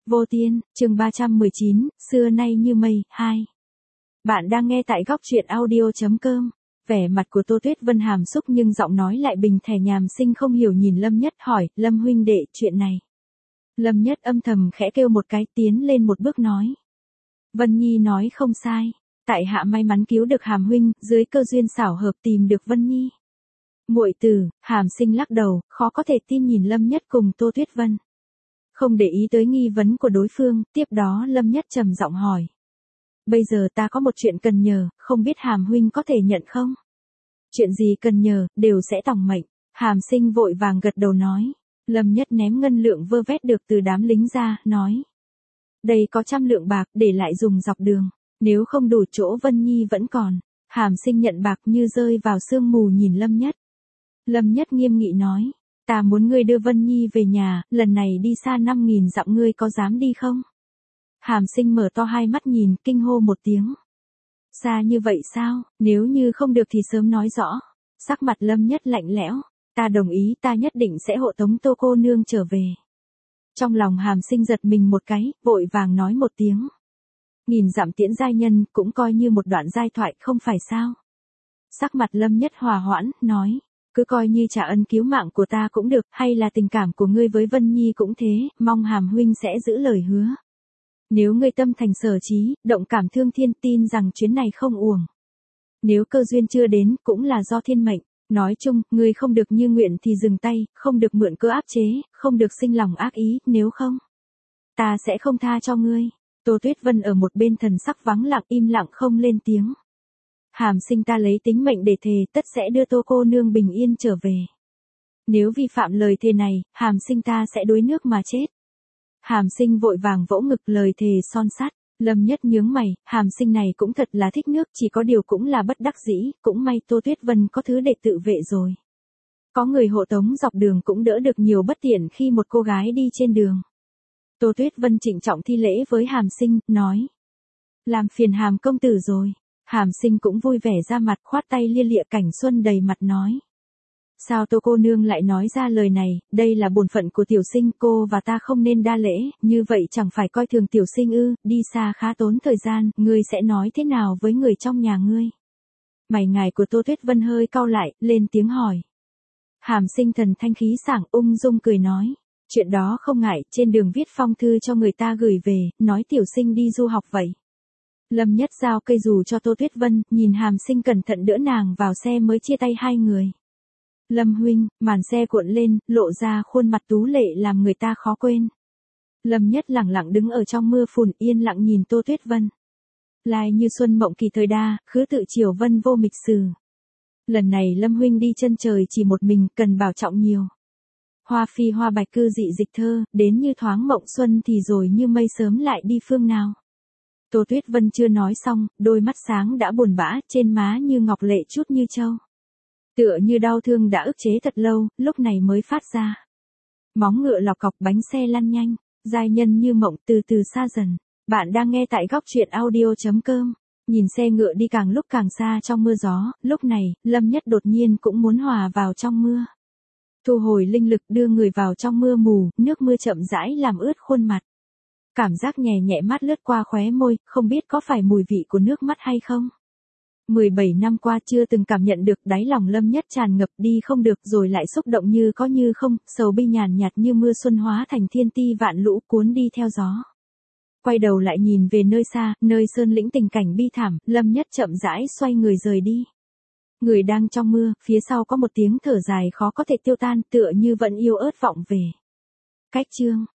Vô Tiên, chương 319, xưa nay như mây, 2. Bạn đang nghe tại góc truyện audio.com. Vẻ mặt của Tô Tuyết Vân hàm xúc nhưng giọng nói lại bình thản nhàm sinh không hiểu nhìn Lâm Nhất hỏi, Lâm huynh đệ, chuyện này. Lâm Nhất âm thầm khẽ kêu một cái tiến lên một bước nói. Vân Nhi nói không sai, tại hạ may mắn cứu được Hàm huynh, dưới cơ duyên xảo hợp tìm được Vân Nhi. Muội tử, Hàm sinh lắc đầu, khó có thể tin nhìn Lâm Nhất cùng Tô Tuyết Vân. Không để ý tới nghi vấn của đối phương, tiếp đó Lâm Nhất trầm giọng hỏi. Bây giờ ta có một chuyện cần nhờ, không biết Hàm huynh có thể nhận không? Chuyện gì cần nhờ, đều sẽ tòng mệnh. Hàm sinh vội vàng gật đầu nói. Lâm Nhất ném ngân lượng vơ vét được từ đám lính ra, nói. Đây có 100 lượng bạc để lại dùng dọc đường, nếu không đủ chỗ Vân Nhi vẫn còn. Hàm sinh nhận bạc như rơi vào sương mù nhìn Lâm Nhất. Lâm Nhất nghiêm nghị nói. Ta muốn ngươi đưa Vân Nhi về nhà, lần này đi xa 5.000 dặm ngươi có dám đi không? Hàm sinh mở to hai mắt nhìn, kinh hô một tiếng. Xa như vậy sao, nếu như không được thì sớm nói rõ. Sắc mặt Lâm Nhất lạnh lẽo, ta đồng ý, ta nhất định sẽ hộ tống Tô cô nương trở về. Trong lòng Hàm sinh giật mình một cái, vội vàng nói một tiếng. 1000 dặm tiễn giai nhân, cũng coi như một đoạn giai thoại không phải sao? Sắc mặt Lâm Nhất hòa hoãn, nói. Cứ coi như trả ân cứu mạng của ta cũng được, hay là tình cảm của ngươi với Vân Nhi cũng thế, mong Hàm huynh sẽ giữ lời hứa. Nếu ngươi tâm thành sở trí, động cảm thương thiên, tin rằng chuyến này không uổng. Nếu cơ duyên chưa đến, cũng là do thiên mệnh. Nói chung, ngươi không được như nguyện thì dừng tay, không được mượn cơ áp chế, không được sinh lòng ác ý, nếu không, ta sẽ không tha cho ngươi. Tô Tuyết Vân ở một bên thần sắc vắng lặng im lặng không lên tiếng. Hàm sinh ta lấy tính mệnh để thề, tất sẽ đưa Tô cô nương bình yên trở về. Nếu vi phạm lời thề này, Hàm sinh ta sẽ đuối nước mà chết. Hàm sinh vội vàng vỗ ngực lời thề son sắt. Lâm Nhất nhướng mày, Hàm sinh này cũng thật là thích nước, chỉ có điều cũng là bất đắc dĩ, cũng may Tô Tuyết Vân có thứ để tự vệ rồi. Có người hộ tống dọc đường cũng đỡ được nhiều bất tiện khi một cô gái đi trên đường. Tô Tuyết Vân trịnh trọng thi lễ với Hàm sinh, nói. Làm phiền Hàm công tử rồi. Hàm sinh cũng vui vẻ ra mặt, khoát tay lia lịa cảnh xuân đầy mặt nói. Sao Tô cô nương lại nói ra lời này, đây là bổn phận của tiểu sinh, cô và ta không nên đa lễ, như vậy chẳng phải coi thường tiểu sinh ư, đi xa khá tốn thời gian, ngươi sẽ nói thế nào với người trong nhà ngươi? Mày ngài của Tô Tuyết Vân hơi cau lại, lên tiếng hỏi. Hàm sinh thần thanh khí sảng ung dung cười nói. Chuyện đó không ngại, trên đường viết phong thư cho người ta gửi về, nói tiểu sinh đi du học vậy. Lâm Nhất giao cây dù cho Tô Tuyết Vân, nhìn Hàm sinh cẩn thận đỡ nàng vào xe mới chia tay hai người. Lâm huynh, màn xe cuộn lên, lộ ra khuôn mặt tú lệ làm người ta khó quên. Lâm Nhất lẳng lặng đứng ở trong mưa phùn yên lặng nhìn Tô Tuyết Vân. Lai như xuân mộng kỳ thời đa, khứ tự chiều vân vô mịch sử. Lần này Lâm huynh đi chân trời chỉ một mình, cần bảo trọng nhiều. Hoa phi hoa bạch cư dị dịch thơ, đến như thoáng mộng xuân thì rồi như mây sớm lại đi phương nào. Tô Tuyết Vân chưa nói xong, đôi mắt sáng đã buồn bã, trên má như ngọc lệ chút như châu. Tựa như đau thương đã ức chế thật lâu, lúc này mới phát ra. Móng ngựa lọc cọc bánh xe lăn nhanh, giai nhân như mộng từ từ xa dần. Bạn đang nghe tại góc truyện audio.com. Nhìn xe ngựa đi càng lúc càng xa trong mưa gió, lúc này, Lâm Nhất đột nhiên cũng muốn hòa vào trong mưa. Thu hồi linh lực đưa người vào trong mưa mù, nước mưa chậm rãi làm ướt khuôn mặt. Cảm giác nhẹ nhẹ mát lướt qua khóe môi, không biết có phải mùi vị của nước mắt hay không. 17 năm qua chưa từng cảm nhận được, đáy lòng Lâm Nhất tràn ngập, đi không được rồi lại xúc động như có như không, sầu bi nhàn nhạt như mưa xuân hóa thành thiên ti vạn lũ cuốn đi theo gió. Quay đầu lại nhìn về nơi xa, nơi sơn lĩnh tình cảnh bi thảm, Lâm Nhất chậm rãi xoay người rời đi. Người đang trong mưa, phía sau có một tiếng thở dài khó có thể tiêu tan, tựa như vẫn yêu ớt vọng về. Cách chương